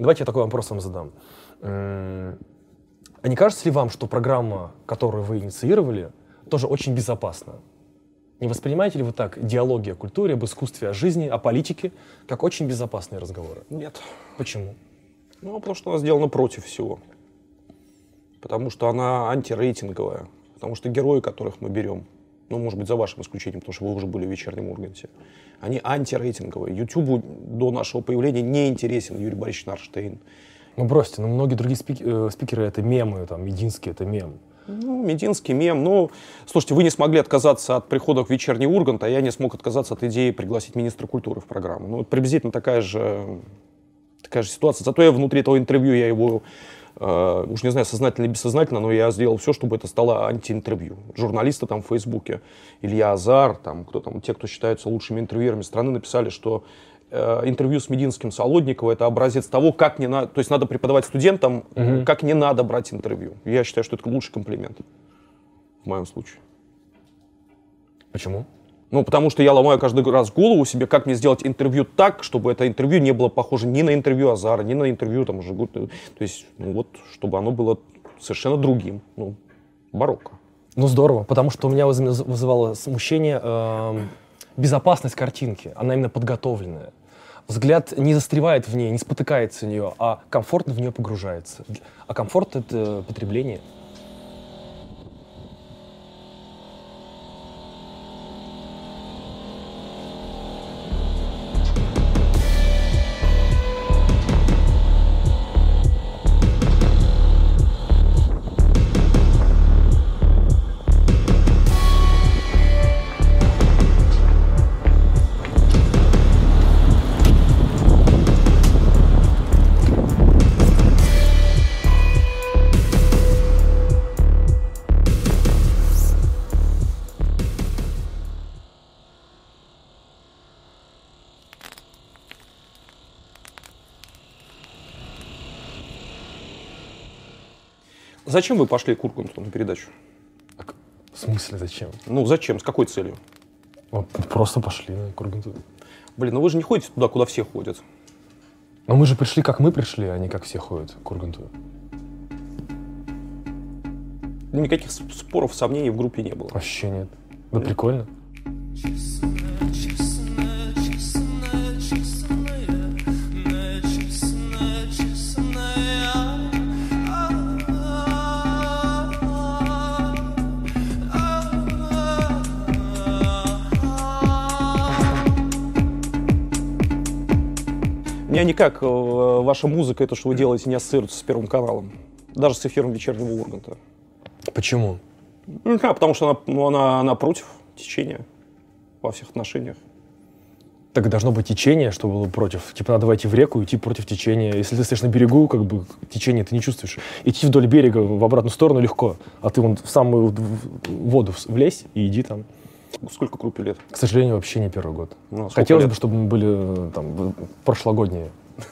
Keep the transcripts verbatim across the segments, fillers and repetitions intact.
Давайте я такой вопрос вам задам. А не кажется ли вам, что программа, которую вы инициировали, тоже очень безопасна? Не воспринимаете ли вы так диалоги о культуре, об искусстве, о жизни, о политике, как очень безопасные разговоры? Нет. Почему? Ну, потому что она сделана против всего. Потому что она антирейтинговая. Потому что герои, которых мы берем, ну, может быть, за вашим исключением, потому что вы уже были в «Вечернем Урганте», они антирейтинговые. Ютубу до нашего появления не интересен Юрий Борисович Нарштейн. Ну, бросьте, ну, многие другие спик э, спикеры — это мемы, там, Мединский — это мем. Ну, Мединский, мем. Ну, слушайте, вы не смогли отказаться от прихода в «Вечерний Ургант», а я не смог отказаться от идеи пригласить министра культуры в программу. Ну, приблизительно такая же, такая же ситуация. Зато я внутри этого интервью, я его, э, уж не знаю, сознательно или бессознательно, но я сделал все, чтобы это стало антиинтервью. Журналисты там в Фейсбуке, Илья Азар, там, кто там, те, кто считаются лучшими интервьюерами страны, написали, что интервью с Мединским Солодникова — это образец того, как не надо, то есть надо преподавать студентам, угу. как не надо брать интервью. Я считаю, что это лучший комплимент в моем случае. Почему? Ну, потому что я ломаю каждый раз голову себе, как мне сделать интервью так, чтобы это интервью не было похоже ни на интервью Азара, ни на интервью там уже, то есть, ну вот, чтобы оно было совершенно другим, ну, барокко. Ну, здорово, потому что у меня вызывало смущение э, безопасность картинки, она именно подготовленная. Взгляд не застревает в ней, не спотыкается в нее, а комфортно в нее погружается. А комфорт — это потребление. Зачем вы пошли к Урганту на передачу? В смысле зачем? Ну зачем? С какой целью? Просто пошли к Урганту. Блин, ну вы же не ходите туда, куда все ходят. Но мы же пришли, как мы пришли, а не как все ходят к Урганту. Никаких споров, сомнений в группе не было. Вообще нет. Да нет? Прикольно. У меня никак э, ваша музыка, это, что вы делаете, не ассоциируется с Первым каналом. Даже с эфиром «Вечернего Урганта». Почему? Ну, да, потому что она, ну, она, она против течения во всех отношениях. Так должно быть течение, что было против. Типа надо войти в реку и идти против течения. Если ты стоишь на берегу, как бы течение ты не чувствуешь. Идти вдоль берега в обратную сторону легко, а ты вон в самую воду влезь и иди там. Сколько группе лет? К сожалению, вообще не первый год. Ну, хотелось лет? бы, чтобы мы были там прошлогодние.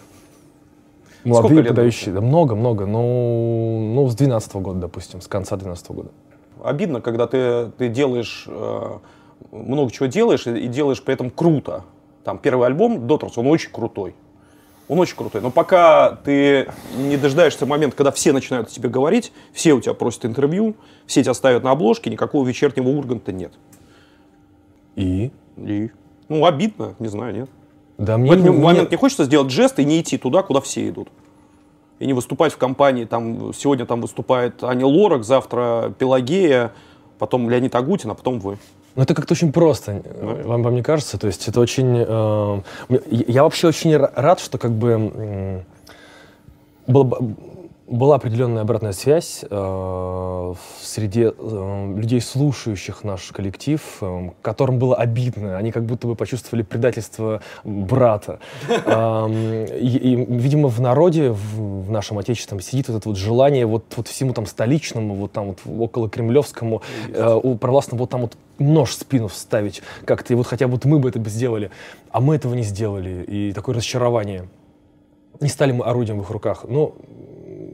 Молодые подающие. Да много, много. Ну, ну, с двенадцатого года, допустим, с конца двенадцатого года. Обидно, когда ты, ты делаешь, э, много чего делаешь и, и делаешь при этом круто. Там первый альбом «Daughters», он очень крутой. Он очень крутой. Но пока ты не дожидаешься момента, когда все начинают тебе говорить, все у тебя просят интервью, все тебя ставят на обложке, никакого «Вечернего Урганта» нет. И? И? Ну, обидно, не знаю, нет. Да, мне в этот не, момент мне... не хочется сделать жест и не идти туда, куда все идут. И не выступать в компании, там, сегодня там выступает Аня Лорак, завтра Пелагея, потом Леонид Агутин, а потом вы. Ну, это как-то очень просто, да. вам, вам не кажется? То есть это очень... Э, я вообще очень рад, что как бы э, было, была определенная обратная связь э, в среде э, людей, слушающих наш коллектив, э, которым было обидно. Они как будто бы почувствовали предательство брата. Э, и, и, видимо, в народе, в, в нашем отечестве, сидит вот это вот желание вот, вот всему там столичному, вот там вот около кремлевскому, э, у провластного вот там вот нож в спину вставить как-то, и вот хотя бы вот мы бы это бы сделали, а мы этого не сделали, и такое разочарование. Не стали мы орудием в их руках. Но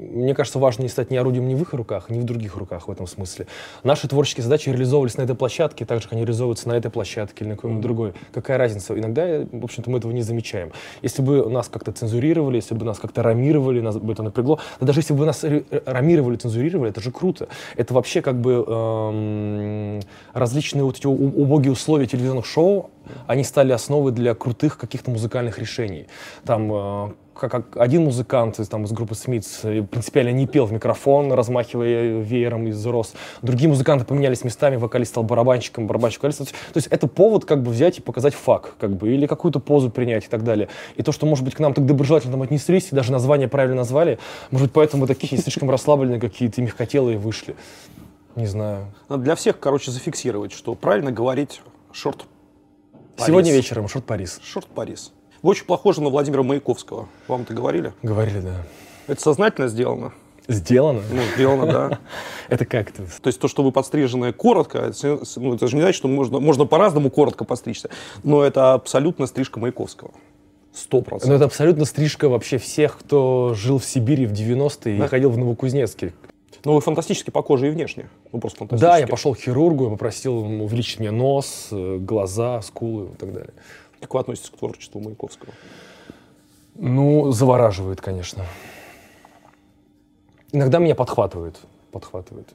мне кажется, важно не стать ни орудием ни в их руках, ни в других руках в этом смысле. Наши творческие задачи реализовывались на этой площадке, так же, как они реализовываются на этой площадке или на какой-нибудь другой. Какая разница? Иногда, в общем-то, мы этого не замечаем. Если бы нас как-то цензурировали, если бы нас как-то рамировали, нас бы это напрягло, да даже если бы нас рамировали, цензурировали, это же круто. Это вообще как бы эм, различные вот эти убогие условия телевизионных шоу, они стали основой для крутых каких-то музыкальных решений. Там э, как, как один музыкант из, там, из группы Смитс принципиально не пел в микрофон, размахивая веером из роз. Другие музыканты поменялись местами, вокалист стал барабанщиком, барабанщик вокалистом. То есть это повод как бы взять и показать факт, как бы, или какую-то позу принять и так далее. И то, что, может быть, к нам так доброжелательно там отнеслись, и даже название правильно назвали, может быть, поэтому мы такие не слишком расслабленные какие-то, мягкотелые вышли. Не знаю. Надо для всех, короче, зафиксировать, что правильно говорить шорт Парис. Сегодня вечером шорт Парис. Шорт Парис. Вы очень похожи на Владимира Маяковского. Вам это говорили? Говорили, да. Это сознательно сделано? Сделано? Ну, сделано, да. Это как это? То есть то, что вы подстрижены коротко, это, ну, это же не значит, что можно, можно по-разному коротко подстричься, но это абсолютно стрижка Маяковского. Сто процентов. Но это абсолютно стрижка вообще всех, кто жил в Сибири в девяностые да. и ходил в Новокузнецке. Ну, вы фантастически похожи и внешне. Ну, просто фантастически. Да, я пошел к хирургу, я попросил ему увеличить мне нос, глаза, скулы и так далее. Как вы относитесь к творчеству Маяковского? Ну, завораживает, конечно. Иногда меня подхватывает. Подхватывает.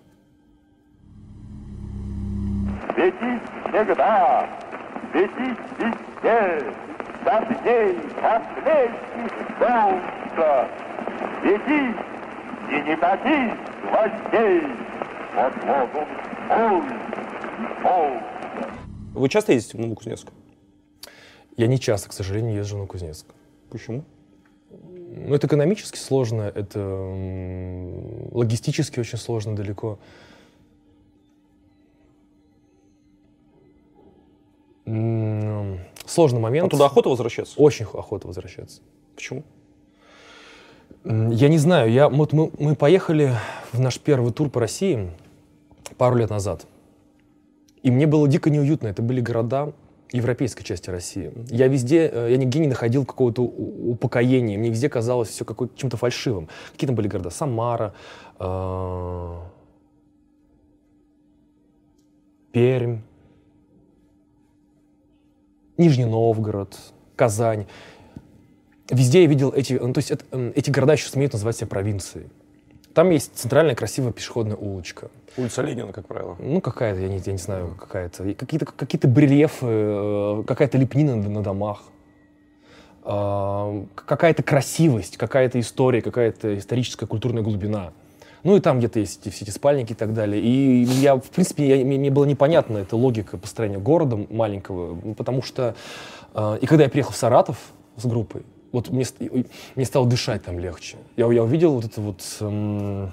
Свети всегда, свети везде, дождей, последних солнца. Свети и не томи гвоздей под лозунг «Ой, ой». Вы часто ездите в Новокузнецк? Я не часто, к сожалению, езжу в Новокузнецк. Почему? Ну, это экономически сложно, это логистически очень сложно, далеко. Сложный момент. А туда охота возвращаться? Очень охота возвращаться. Почему? Я не знаю. Я, вот мы, мы поехали в наш первый тур по России пару лет назад. И мне было дико неуютно. Это были города европейской части России. Я везде, я нигде не находил какого-то упокоения. Мне везде казалось все какое-то чем-то фальшивым. Какие там были города? Самара, э, Пермь, Нижний Новгород, Казань. Везде я видел эти, ну, то есть это, эти города еще смеют называть себя провинцией. Там есть центральная красивая пешеходная улочка. Улица Ленина, как правило. Ну, какая-то, я не, я не знаю, какая-то. Какие-то, какие-то барельефы, какая-то лепнина на, на домах. Э, какая-то красивость, какая-то история, какая-то историческая культурная глубина. Ну и там где-то есть эти, все эти спальники и так далее. И я, в принципе, я, мне, мне было непонятна эта логика построения города маленького, потому что... Э, и когда я приехал в Саратов с группой, вот мне, мне стало дышать там легче. Я, я увидел вот это вот... Эм,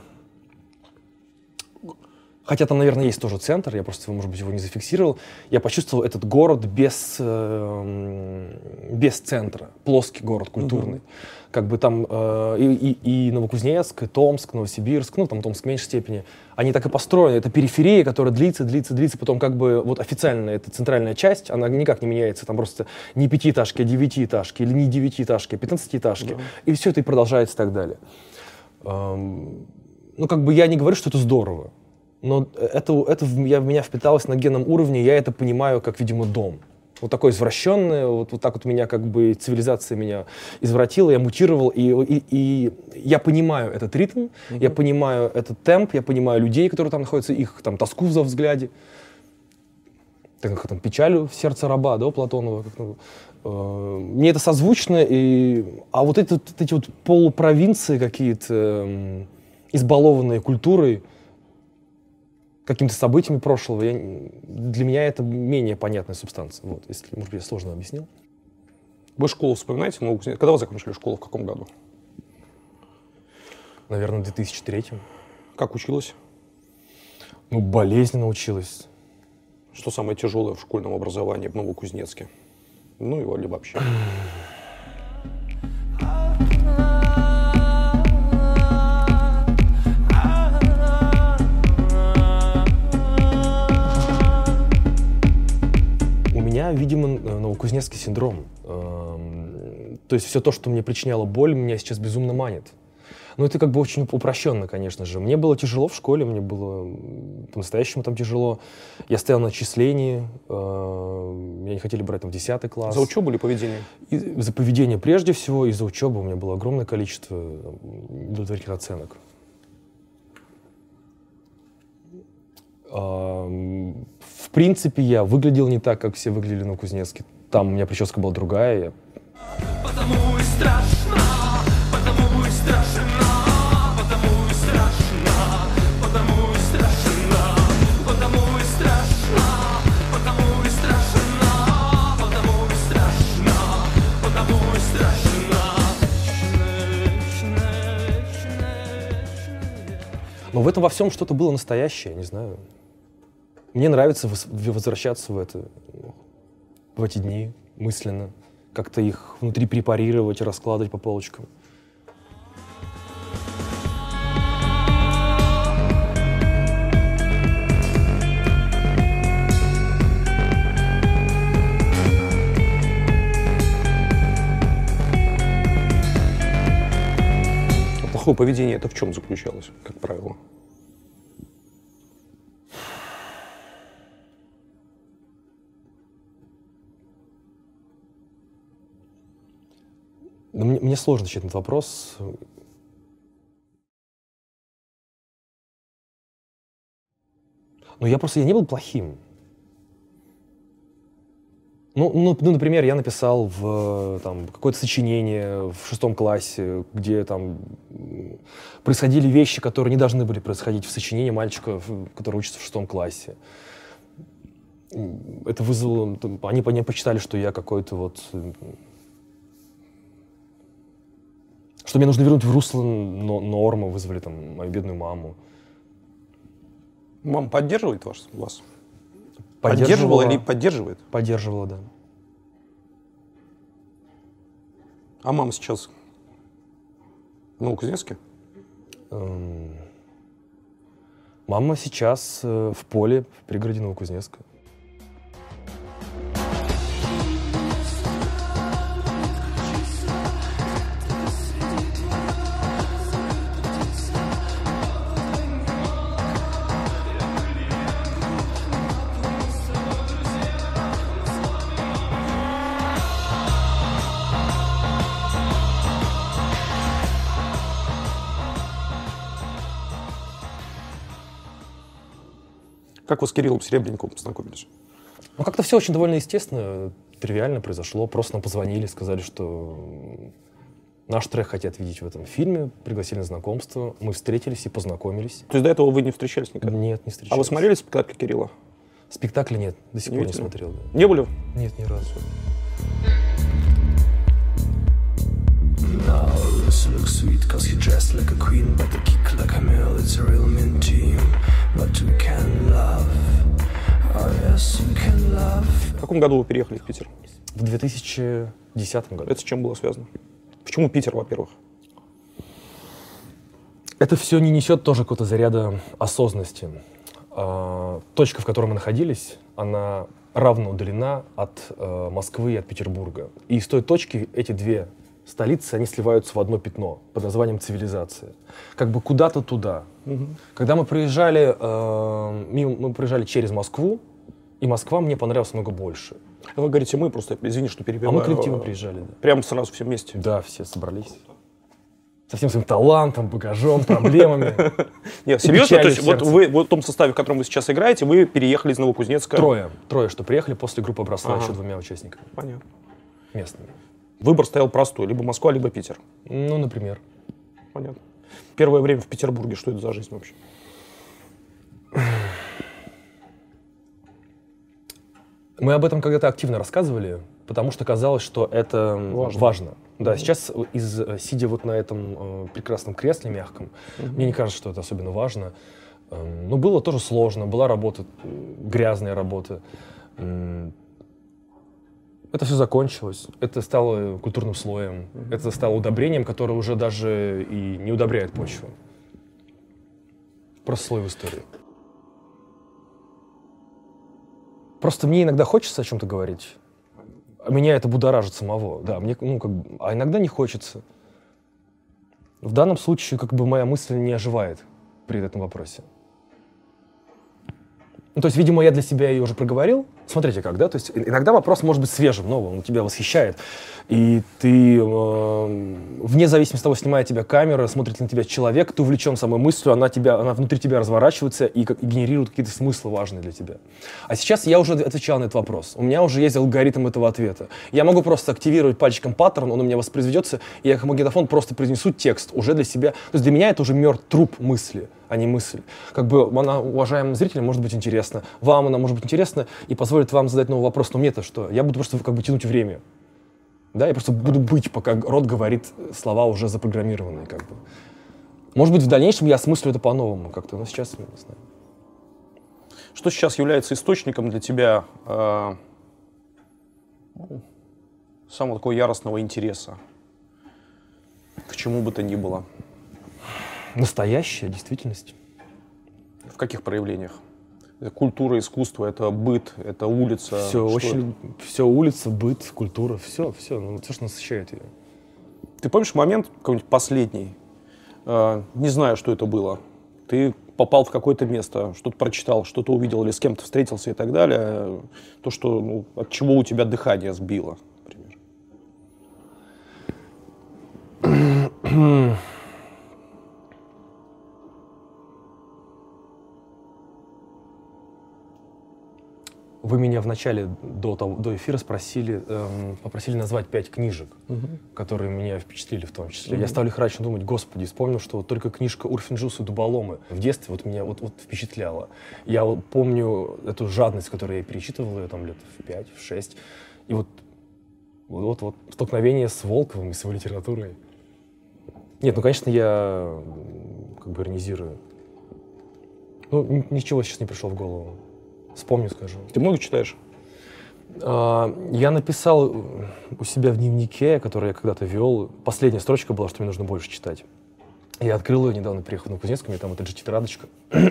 хотя там, наверное, есть тоже центр, я просто, может быть, его не зафиксировал. Я почувствовал этот город без, э, без центра, плоский город, культурный. Mm-hmm. Как бы там э, и, и, и Новокузнецк, и Томск, Новосибирск, ну там Томск в меньшей степени, они так и построены. Это периферия, которая длится, длится, длится. Потом как бы вот официально эта центральная часть, она никак не меняется. Там просто не пятиэтажки, а девятиэтажки, или не девятиэтажки, а пятнадцатиэтажки. Mm-hmm. И все это и продолжается и так далее. Эм, ну как бы я не говорю, что это здорово. Но это, это в, я, в меня впиталось на генном уровне, я это понимаю как, видимо, дом. Вот такое извращенное, вот, вот так вот меня как бы цивилизация меня извратила, я мутировал, и, и, и я понимаю этот ритм, mm-hmm. я понимаю этот темп, я понимаю людей, которые там находятся, их там тоску в взгляде, так как там печаль в сердце раба, да, у Платонова. Как, ну, э, мне это созвучно, и, а вот эти вот, эти вот полупровинции какие-то, э, избалованные культурой, какими-то событиями прошлого, я, для меня это менее понятная субстанция. Вот, если, может быть, я сложно объяснил. Вы школу вспоминаете? Когда вы закончили школу, в каком году? Наверное, в две тысячи третьем. Как училась? Ну, болезненно училась. Что самое тяжелое в школьном образовании в Новокузнецке? Ну, или вообще? У меня, видимо, новокузнецкий синдром. То есть все то, что мне причиняло боль, меня сейчас безумно манит. Ну, это как бы очень упрощенно, конечно же. Мне было тяжело в школе, мне было по-настоящему там тяжело. Я стоял на отчислении, э, меня не хотели брать там в десятый класс. За учебу или поведение? И, за поведение прежде всего, и за учебу. У меня было огромное количество удовлетворительных оценок. Э, в принципе, я выглядел не так, как все выглядели на Новокузнецке. Там у меня прическа была другая. Я... Потому и страшно, потому и страшно, потому и страшно, потому и страшно, потому и страшно, потому и страшно, потому и страшно, потому и страшно. Но в этом во всем что-то было настоящее, не знаю. Мне нравится возвращаться в это, в эти дни мысленно. Как-то их внутри препарировать, раскладывать по полочкам. Плохое поведение это в чем заключалось, как правило? Но мне, мне сложно отвечать на этот вопрос. Но я просто я не был плохим. Ну, ну, ну, например, я написал в, там, какое-то сочинение в шестом классе, где там происходили вещи, которые не должны были происходить в сочинении мальчика, который учится в шестом классе. Это вызвало... Они, они почитали, что я какой-то вот... Что мне нужно вернуть в русло нормы, вызвали там мою бедную маму. Мама поддерживает вас? вас? Поддерживала, Поддерживала или поддерживает? Поддерживала, да. А мама сейчас в Новокузнецке? Эм... Мама сейчас э, в поле в пригороде Новокузнецка. Как вы с Кириллом Серебренниковым познакомились? Ну, как-то все очень довольно естественно, тривиально произошло. Просто нам позвонили, сказали, что наш трек хотят видеть в этом фильме, пригласили на знакомство. Мы встретились и познакомились. То есть до этого вы не встречались никогда? Нет, не встречались. А вы смотрели спектакль Кирилла? Спектакля нет, до сих Не пор не видели? смотрел. Да. Не были? Нет, ни разу. Now this looks sweet cause he dressed like a queen, but the kick like a male, it's a real mean team. But we can love, oh yes, we can love. В каком году вы переехали в Питер? В две тысячи десятом году. Это с чем было связано? Почему Питер, во-первых? Это все не несет тоже какого-то заряда осознанности. А, точка, в которой мы находились, она равно удалена от э, Москвы и от Петербурга. И из той точки эти две столицы, они сливаются в одно пятно под названием цивилизация. Как бы куда-то туда. Угу. Когда мы проезжали, э, мимо, мы проезжали через Москву, и Москва мне понравилась много больше. Вы говорите, мы просто, извини, что перебиваю. А мы коллективом приезжали, да. Прямо сразу все вместе? Да, все собрались. Со всем своим талантом, багажом, проблемами. Нет, серьезно? То есть вот вы в том составе, в котором вы сейчас играете, вы переехали из Новокузнецка? Трое. Трое, что приехали после группы «Образца» Ага. еще двумя участниками. Понятно. Местными. Выбор стоял простой. Либо Москва, либо Питер. Ну, например. Понятно. Первое время в Петербурге, что это за жизнь вообще? Мы об этом когда-то активно рассказывали, потому что казалось, что это важно. важно. Да, mm-hmm. Сейчас, из, сидя вот на этом э, прекрасном кресле мягком, mm-hmm. мне не кажется, что это особенно важно. Э, но было тоже сложно, была работа, грязная работа. Э, это все закончилось, это стало культурным слоем, mm-hmm. это стало удобрением, которое уже даже и не удобряет почву. Просто слой в истории. Просто мне иногда хочется о чем-то говорить. А меня это будоражит самого, да, мне, ну, как бы, а иногда не хочется. В данном случае как бы моя мысль не оживает при этом вопросе. Ну, то есть, видимо, я для себя ее уже проговорил. Смотрите как, да? То есть иногда вопрос может быть свежим, новым, он тебя восхищает. И ты, э, вне зависимости от того, снимает тебя камера, смотрит на тебя человек, ты увлечен самой мыслью, она, тебя, она внутри тебя разворачивается и, как, и генерирует какие-то смыслы важные для тебя. А сейчас я уже отвечал на этот вопрос. У меня уже есть алгоритм этого ответа. Я могу просто активировать пальчиком паттерн, он у меня воспроизведется, и я как магнитофон просто произнесу текст уже для себя. То есть для меня это уже мертв труп мысли, а не мысль. Как бы она, уважаемым зрителям, может быть интересна, вам она может быть интересна и позволит вам задать новый вопрос. Но мне-то что? Я буду просто как бы тянуть время. Да, я просто буду быть, пока рот говорит слова уже запрограммированные, как бы. Может быть, в дальнейшем я осмыслю это по-новому как-то, но сейчас не знаю. Что сейчас является источником для тебя э, самого такого яростного интереса? К чему бы то ни было? Настоящая действительность. В каких проявлениях? Это культура, искусство, это быт, это улица. Все, очень, все улица, быт, культура, все, все, ну, все, что насыщает ее. Ты помнишь момент какой-нибудь последний? Э, не знаю, что это было. Ты попал в какое-то место, что-то прочитал, что-то увидел или с кем-то встретился и так далее. То, что, ну, от чего у тебя дыхание сбило, например. Вы меня в начале, до, того, до эфира спросили, эм, попросили назвать пять книжек, угу. которые меня впечатлили в том числе. Угу. Я стал их раньше думать, господи, вспомнил, что вот только книжка Урфин-Джюс и Дуболомы в детстве вот меня вот, вот впечатляла. Я вот помню эту жадность, которую я перечитывал ее там лет в пять, в шесть. И вот, вот, вот столкновение с Волковым и с его литературой. Нет, ну, конечно, я как бы иронизирую. Ну, ничего сейчас не пришло в голову. Вспомню, скажу. Ты много читаешь? А, я написал у себя в дневнике, который я когда-то вел, последняя строчка была, что мне нужно больше читать. Я открыл ее недавно, приехав на Кузнецкую, у меня там эта же тетрадочка.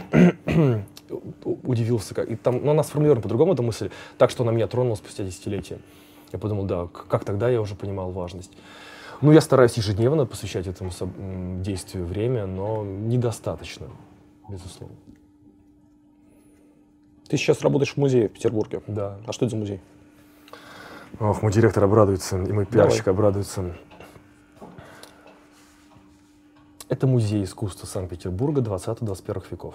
Удивился, как. И там, ну, она сформулирована по-другому, эта мысль, так, что она меня тронула спустя десятилетия. Я подумал, да, как тогда я уже понимал важность. Ну, я стараюсь ежедневно посвящать этому действию время, но недостаточно, безусловно. Ты сейчас работаешь в музее в Петербурге. Да. А что это за музей? Ох, мой директор обрадуется, и мой пиарщик Давай. обрадуется. Это музей искусства Санкт-Петербурга двадцатого-двадцать первого веков.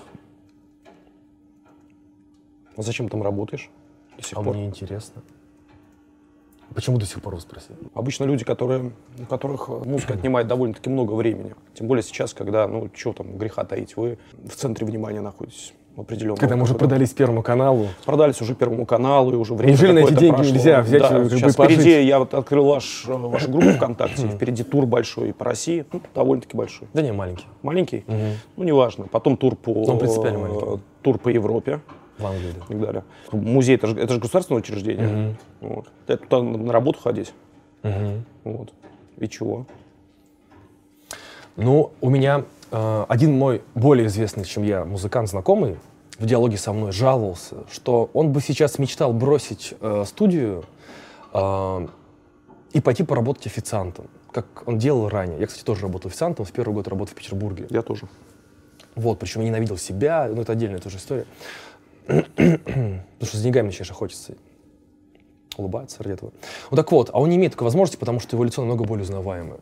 А зачем там работаешь до сих а пор? Мне интересно. Почему до сих пор вы спросили? Обычно люди, которые, у которых музыка отнимает довольно-таки много времени. Тем более сейчас, когда, ну, что там, греха таить, вы в центре внимания находитесь. Определенно. Когда мы уже продались Первому каналу. Продались уже Первому каналу, и уже время Неужели на эти деньги прошло. нельзя взять да, и сейчас пожить? впереди я вот открыл ваш, вашу группу ВКонтакте, впереди тур большой по России, ну, довольно-таки большой. Да не, маленький. Маленький? Угу. Ну, неважно. Потом тур по, Он принципиально маленький. тур по Европе. В Англии, да. И так далее. Музей, это же, это же государственное учреждение. Угу. Вот. Это туда на работу ходить. Угу. Вот. И чего? Ну, у меня э, один мой более известный, чем я, музыкант знакомый, в диалоге со мной жаловался, что он бы сейчас мечтал бросить э, студию э, и пойти поработать официантом, как он делал ранее. Я, кстати, тоже работал официантом, в первый год работал в Петербурге. Я тоже. Вот, причем я ненавидел себя, ну это отдельная тоже история. Потому что за деньгами начинаешь охотиться. Улыбается ради этого. Ну так вот, а он не имеет такой возможности, потому что его лицо намного более узнаваемое.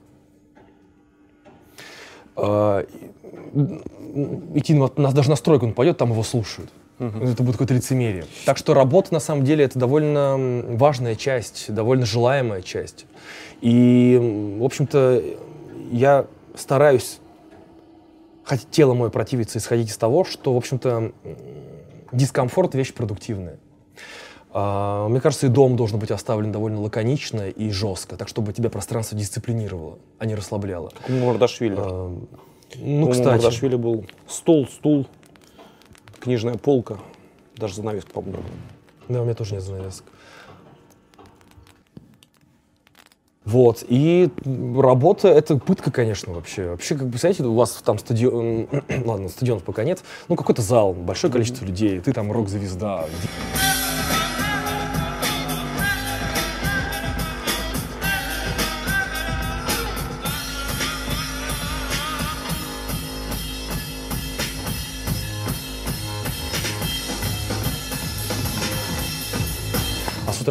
Uh, идти на, на, даже на стройку он пойдет, там его слушают. Uh-huh. Это будет какое-то лицемерие. Так что работа, на самом деле, это довольно важная часть, довольно желаемая часть. И, в общем-то, я стараюсь, хотя тело мое противится, исходить из того, что, в общем-то, дискомфорт — вещь продуктивная. Uh, мне кажется, и дом должен быть оставлен довольно лаконично и жестко, так, чтобы тебя пространство дисциплинировало, а не расслабляло. Как у Мардашвили. Uh, ну, у кстати. У Мардашвили был стол, стул, книжная полка, даже занавеска, по-моему. Да, у меня тоже нет занавесок. Вот, и работа — это пытка, конечно, вообще. Вообще, как бы, знаете, у вас там стадион, ладно, стадионов пока нет, ну, какой-то зал, большое количество людей, ты там рок-звезда.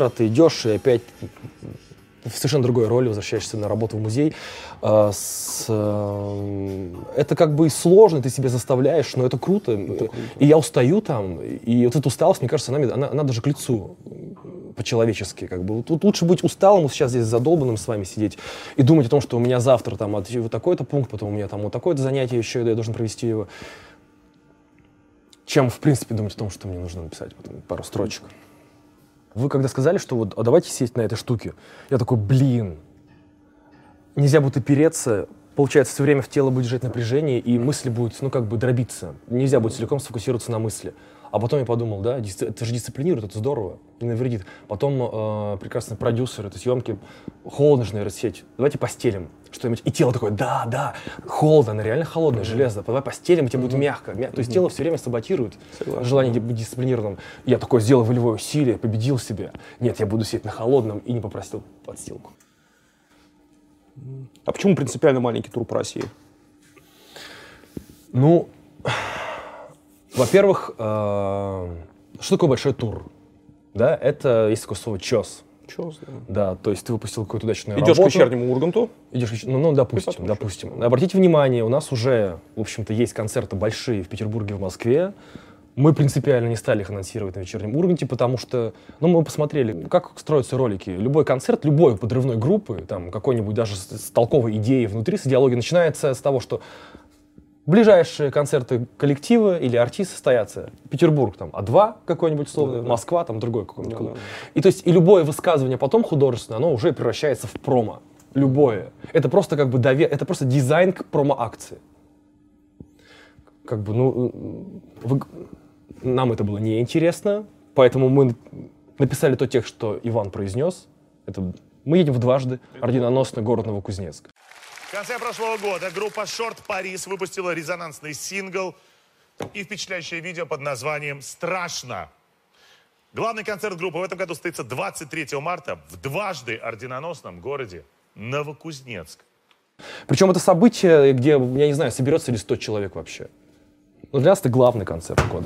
утра ты идешь и опять в совершенно другой роли возвращаешься на работу в музей. А, с, а, это как бы сложно, ты себя заставляешь, но это круто. Это круто. И я устаю там, и вот эта усталость, мне кажется, она, она, она даже к лицу по-человечески. Как бы. Вот лучше быть усталым, сейчас здесь задолбанным с вами сидеть и думать о том, что у меня завтра там вот такой-то пункт, потом у меня там вот такое-то занятие еще, я должен провести его, чем, в принципе, думать о том, что мне нужно написать потом пару строчек. Вы когда сказали, что вот, а давайте сесть на этой штуке, я такой, блин, нельзя будет опереться, получается, все время в тело будет держать напряжение, и мысли будут, ну, как бы дробиться. Нельзя будет целиком сфокусироваться на мысли. А потом я подумал, да, это же дисциплинирует, это здорово, не навредит. Потом э, прекрасный продюсер этой съемки, холодно же, наверное, сеть, давайте постелим что-нибудь. И тело такое, да, да, холодно, она реально холодное, железо, давай постелим, и тебе будет мягко. Мя... То есть тело все время саботирует Согласен. Желание быть дисциплинированным. Я такой сделал волевое усилие, победил себя. Нет, я буду сидеть на холодном и не попросил подстилку. А почему принципиально маленький тур по России? Ну... Во-первых, э, что такое большой тур? Да, это есть такое слово «чёс». «Чёс», да. Да, то есть ты выпустил какую-то удачную Идешь работу. Идешь к вечернему Урганту? Идешь, ну, ну допустим, допустим. Обратите внимание, у нас уже, в общем-то, есть концерты большие в Петербурге, в Москве. Мы принципиально не стали их анонсировать на вечернем Урганте, потому что, ну, мы посмотрели, как строятся ролики. Любой концерт, любой подрывной группы, там, какой-нибудь даже с, с толковой идеей внутри, с идеологией, начинается с того, что ближайшие концерты коллектива или артиста состоятся. Петербург, там, А два какой-нибудь условно, да, да. Москва, там, другой какой-нибудь. Да, да. И то есть и любое высказывание потом художественное, оно уже превращается в промо. Любое. Это просто как бы довер... это просто дизайн к промо-акции. Как бы, ну, вы... нам это было неинтересно, поэтому мы написали тот текст, что Иван произнес. Это... Мы едем в дважды, орденоносный город Новокузнецк. В конце прошлого года группа Short Paris выпустила резонансный сингл и впечатляющее видео под названием «Страшно». Главный концерт группы в этом году состоится двадцать третьего марта в дважды орденоносном городе Новокузнецк. Причем это событие, где, я не знаю, соберется ли сто человек вообще. Но для нас это главный концерт года.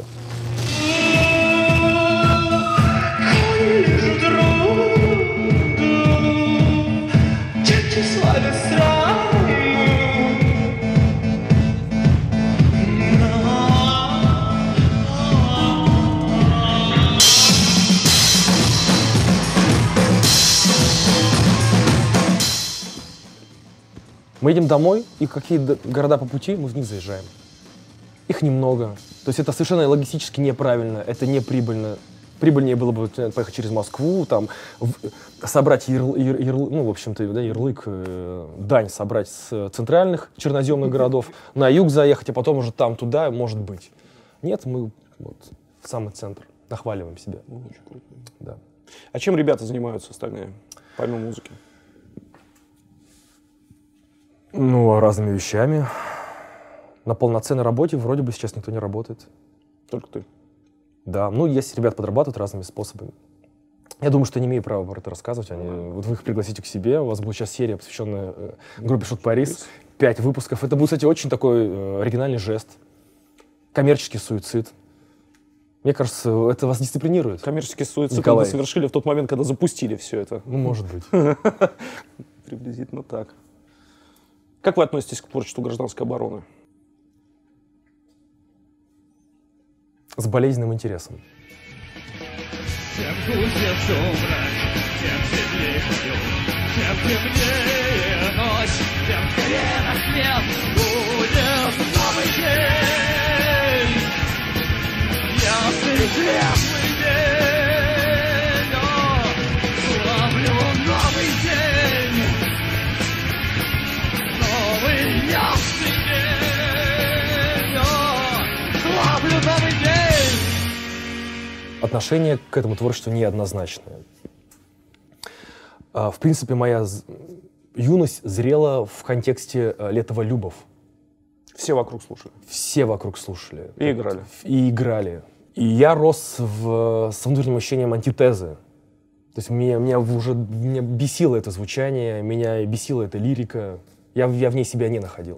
Мы едем домой, и какие города по пути мы в них заезжаем. Их немного. То есть это совершенно логистически неправильно, это не прибыльно. Прибыльнее было бы поехать через Москву, там, в, собрать ярл, яр, ярл, ну, в общем-то, да, ярлык, э, дань собрать с центральных черноземных городов, на юг заехать, а потом уже там, туда, может быть. Нет, мы вот в самый центр, нахваливаем себя. Очень круто. Да. А чем ребята занимаются остальные, помимо музыки? Ну, разными вещами. На полноценной работе вроде бы сейчас никто не работает. Только ты? Да, ну, есть ребята подрабатывают разными способами. Я думаю, что я не имею права про это рассказывать. Они, вот вы их пригласите к себе, у вас будет сейчас серия, посвященная э, группе Short Paris. Пять выпусков. Это будет, кстати, очень такой э, оригинальный жест. Коммерческий суицид. Мне кажется, это вас дисциплинирует. Коммерческий суицид Николай. вы совершили в тот момент, когда запустили все это. Ну, может быть. Приблизительно так. Как вы относитесь к творчеству гражданской обороны? С болезненным интересом. Чем гуще сумрак, тем светлее днем, чем темнее ночь, тем скорее рассвет. Будет новый день, ясный светлый день. О, славлю новый день, новый ясный день. О, славлю новый день. Отношение к этому творчеству неоднозначное. В принципе, моя юность зрела в контексте Летова Любов. Все вокруг слушали. Все вокруг слушали. И играли. И играли. И я рос в, с внутренним ощущением антитезы. То есть меня, меня уже меня бесило это звучание, меня бесила эта лирика. Я, я в ней себя не находил.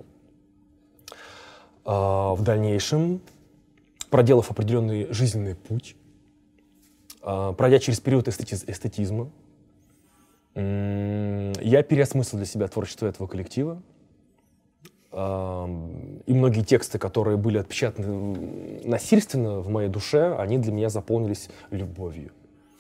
А в дальнейшем, проделав определенный жизненный путь, э, пройдя через период эстетиз- эстетизма, э, я переосмыслил для себя творчество этого коллектива. Э, и многие тексты, которые были отпечатаны насильственно в моей душе, они для меня заполнились любовью.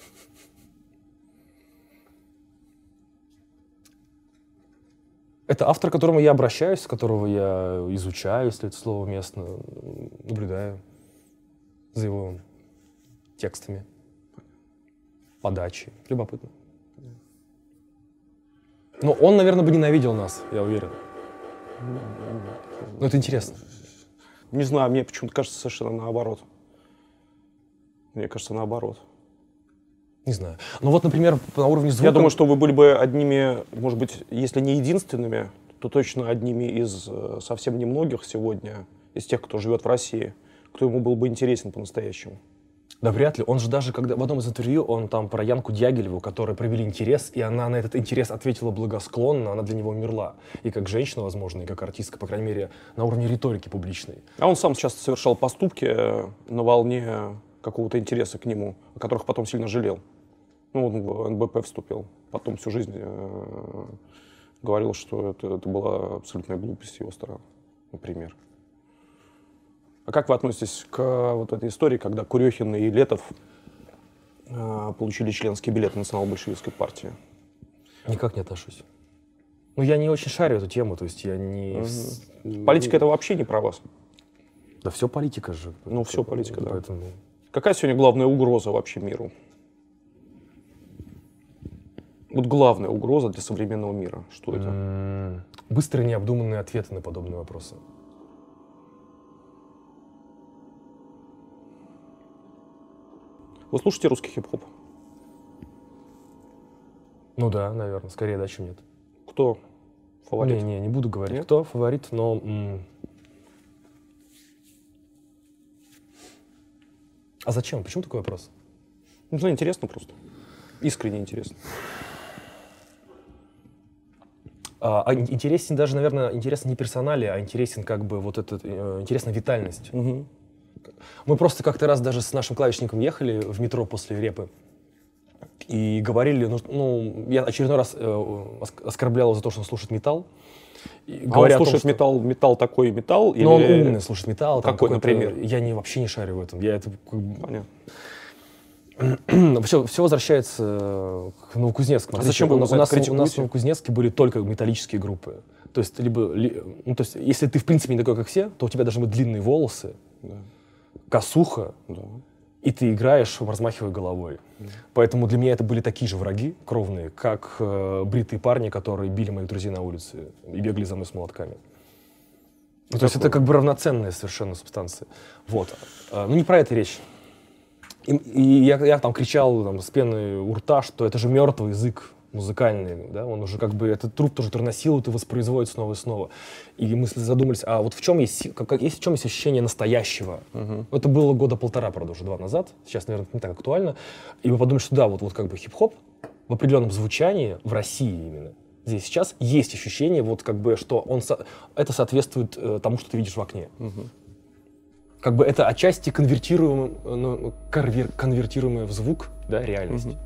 Это автор, к которому я обращаюсь, которого я изучаю, если это слово уместно, наблюдаю за его текстами, подачей. Любопытно. Но он, наверное, бы ненавидел нас, я уверен. Но это интересно. Не знаю, мне почему-то кажется совершенно наоборот. Мне кажется, наоборот. Не знаю. Ну вот, например, на уровне звука... Я думаю, что вы были бы одними, может быть, если не единственными, то точно одними из э, совсем немногих сегодня, из тех, кто живет в России, кто ему был бы интересен по-настоящему. Да вряд ли. Он же даже, когда в одном из интервью, он там про Янку Дягилеву, которой проявили интерес, и она на этот интерес ответила благосклонно, она для него умерла. И как женщина, возможно, и как артистка, по крайней мере, на уровне риторики публичной. А он сам часто совершал поступки э, на волне какого-то интереса к нему, о которых потом сильно жалел. Ну, он в эн бэ пэ вступил, потом всю жизнь э, говорил, что это, это была абсолютная глупость с его стороны, например. А как вы относитесь к вот этой истории, когда Курехин и Летов э, получили членские билеты национал-большевистской партии? Никак не отношусь. Ну, я не очень шарю эту тему, то есть я не... Угу. Политика — это вообще не про вас? Да все политика же. Ну, все политика, да. Поэтому... Какая сегодня главная угроза вообще миру? Вот главная угроза для современного мира. Что это? М-м- быстрые необдуманные ответы на подобные вопросы. Вы слушаете русский хип-хоп? Ну да, наверное, скорее да, чем нет. Кто фаворит? Не, не, не буду говорить, Нет? кто фаворит, но... м- А зачем? Почему такой вопрос? Ну, это интересно просто. Искренне интересно. А, а интересен даже, наверное, интересен не персоналия, а интересен как бы вот этот, э, интересна витальность. Угу. Мы просто как-то раз даже с нашим клавишником ехали в метро после репы и говорили, ну, ну я очередной раз э, оск- оскорблял его за то, что он слушает металл. И А он говоря о том, слушает что- металл, металл такой металл? Ну, он или... умный, слушает металл. там Какой, какой-то- например? Я не, вообще не шарю в этом. Я это как бы- Понятно. все, все возвращается к Новокузнецкому. А зачем вы у, его нас, за у, это нас, у нас критикуете? в Новокузнецке были только металлические группы. То есть, либо, ли- ну, то есть, если ты в принципе не такой, как все, то у тебя должны быть длинные волосы, Да. косуха, Да. и ты играешь, размахивая головой. Поэтому для меня это были такие же враги кровные, как э, бритые парни, которые били моих друзей на улице и бегали за мной с молотками. Ну, то есть это как бы равноценная совершенно субстанция. Вот. А, ну не про это речь. И, и я, я там кричал там, с пеной у рта, что это же мертвый язык музыкальный, да, он уже как бы, этот труп тоже насилует и воспроизводит снова и снова. И мы задумались, а вот в чем есть, си- как, есть, в чем есть ощущение настоящего? Угу. Это было года полтора, правда, уже два назад, сейчас, наверное, не так актуально. И мы подумали, что да, вот, вот как бы хип-хоп в определенном звучании, в России именно, здесь сейчас есть ощущение, вот как бы, что он со- это соответствует э, тому, что ты видишь в окне. Угу. Как бы это отчасти конвертируемое, ну, конвер- конвертируемое в звук, да, реальность. Угу.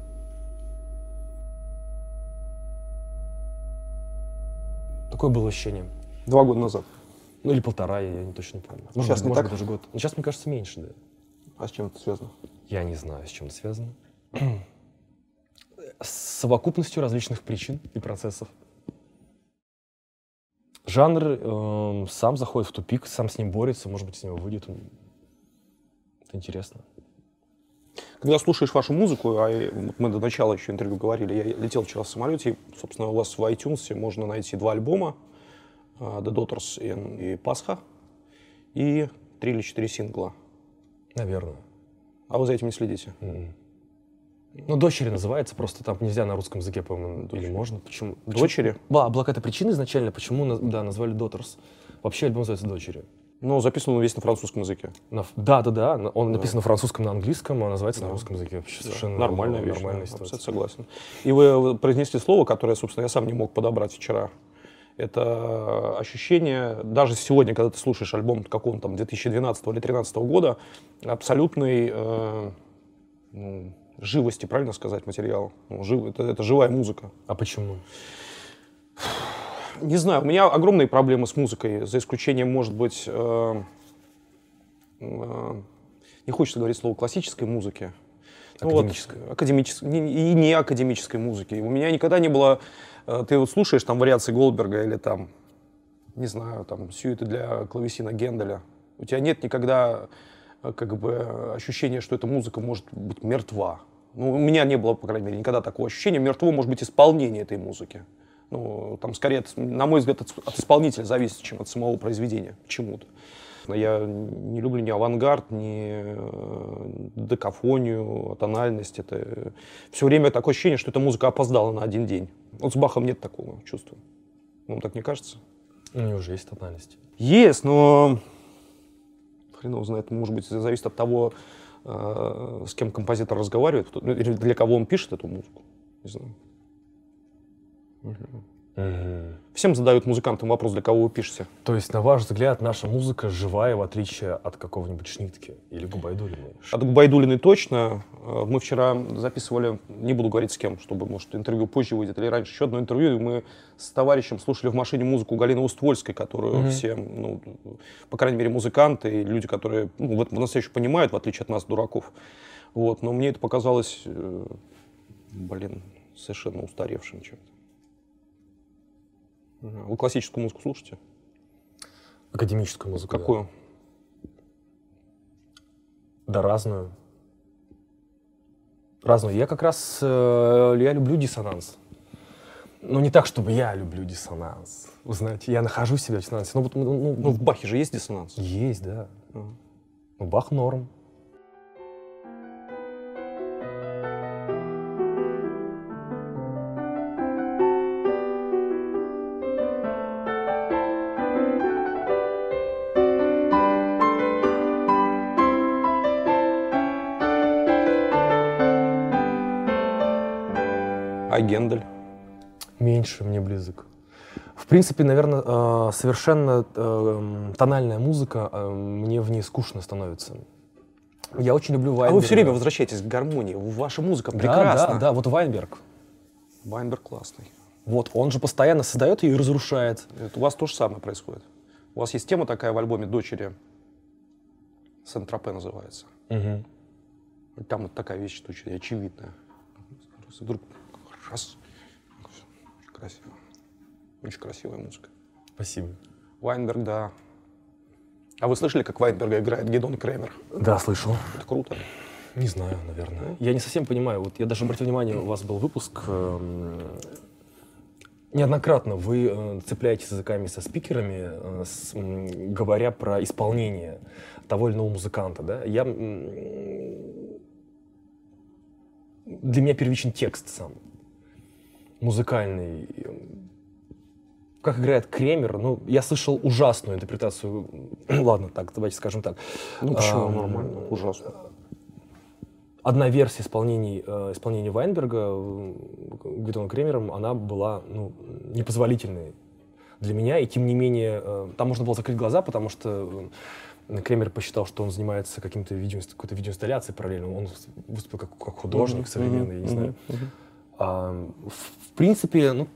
Такое было ощущение. Два года назад. Ну или полтора, я, я не точно не помню. Может, Сейчас быть, не может так? быть, даже год. Но сейчас, мне кажется, меньше, да. А с чем это связано? Я не знаю, с чем это связано. С совокупностью различных причин и процессов. Жанр э, сам заходит в тупик, сам с ним борется, может быть, с него выйдет. Это интересно. Когда слушаешь вашу музыку, а мы до начала еще интервью говорили, я летел вчера в самолете, и, собственно, у вас в iTunes можно найти два альбома, uh, The Daughters и Pascha, и три или четыре сингла. Наверное. А вы за этим не следите? Mm-mm. Ну, «Дочери» называется, просто там нельзя на русском языке, по-моему, или можно. Почему? «Дочери»? Была, была какая-то причина изначально, почему на- да, назвали «Daughters». Вообще альбом называется «Дочери». Ну, записан он весь на французском языке. На ф- Да, да, да. Он написан на французском, на английском, а называется Да. на русском языке. Вообще Да. совершенно Нормальная вещь, нормальная да, ситуация. абсолютно согласен. И вы произнесли слово, которое, собственно, я сам не мог подобрать вчера. Это ощущение, даже сегодня, когда ты слушаешь альбом какого-то там две тысячи двенадцатого или две тысячи тринадцатого года, абсолютный, э, ну, живости, правильно сказать, материала. Ну, жив, это, это живая музыка. А почему? Не знаю, у меня огромные проблемы с музыкой, за исключением, может быть, э, э, не хочется говорить слово классической музыки. Академической. Ну, вот, академической и не академической музыки. У меня никогда не было... Э, ты вот слушаешь там вариации Голдберга или там, не знаю, там сюиты для клавесина Генделя. У тебя нет никогда э, как бы ощущения, что эта музыка может быть мертва. Ну, у меня не было, по крайней мере, никогда такого ощущения. Мертво может быть исполнение этой музыки. Ну, там скорее, на мой взгляд, от, от исполнителя зависит, чем от самого произведения. Почему-то. Я не люблю ни авангард, ни декафонию, тональность. Это все время такое ощущение, что эта музыка опоздала на один день. Вот с Бахом нет такого чувства. Вам так не кажется? У него уже есть тональность. Есть, но хрен его знает. Может быть, зависит от того, с кем композитор разговаривает, или для кого он пишет эту музыку. Не знаю. Угу. Всем задают музыкантам вопрос, для кого вы пишете. То есть, на ваш взгляд, наша музыка живая, в отличие от какого-нибудь Шнитке или Губайдулиной? От Губайдулиной точно. Мы вчера записывали, не буду говорить с кем, чтобы, может, интервью позже выйдет или раньше, еще одно интервью, и мы с товарищем слушали в машине музыку Галины Уствольской, которую mm-hmm. все, ну, по крайней мере, музыканты и люди, которые ну, в этом настоящем понимают, в отличие от нас, дураков. Вот. Но мне это показалось, блин, совершенно устаревшим чем-то. Вы классическую музыку слушаете? Академическую музыку. Какую? Да, разную. Разную. Я как раз, э, я люблю диссонанс. Но не так, чтобы я люблю диссонанс. Вы знаете, я нахожу себя в диссонансе. Ну, вот, ну, ну, ну, в Бахе же есть диссонанс? Есть, да. Uh-huh. Ну, Бах норм. А Гендель? Меньше мне близок. В принципе, наверное, совершенно тональная музыка, мне в ней скучно становится. Я очень люблю Вайнберга. А вы все время возвращаетесь к гармонии. Ваша музыка прекрасна. Да, да, да, вот Вайнберг. Вайнберг классный. Вот, он же постоянно создает ее и разрушает. Это у вас то же самое происходит. У вас есть тема такая в альбоме «Дочери», «Сент-Тропе» называется. Угу. Там вот такая вещь очень очевидная. Вдруг раз. Очень красиво. Очень красивая музыка. Спасибо. Вайнберг, да. А вы слышали, как Вайнберга играет Гидон Кремер? Да, слышал. Это круто. Не знаю, наверное. Я не совсем понимаю. Вот я даже обратил внимание, у вас был выпуск. Э, неоднократно вы э, цепляетесь языками со спикерами, э, с, э, говоря про исполнение того или иного музыканта. Да? Я, э, для меня первичен текст сам. Музыкальный. Как играет Кремер, ну, я слышал ужасную интерпретацию. Ладно, так, давайте скажем так. Ну, почему а, нормально? Ужасно. Одна версия исполнений, э, исполнения Вайнберга Гидоном Кремером, она была ну, непозволительной для меня, и тем не менее, э, там можно было закрыть глаза, потому что э, Кремер посчитал, что он занимается каким-то видео, какой-то видеоинсталляцией параллельно, он выступил как, как художник mm-hmm. современный, mm-hmm. я не знаю. Mm-hmm. А, в, в принципе, ну,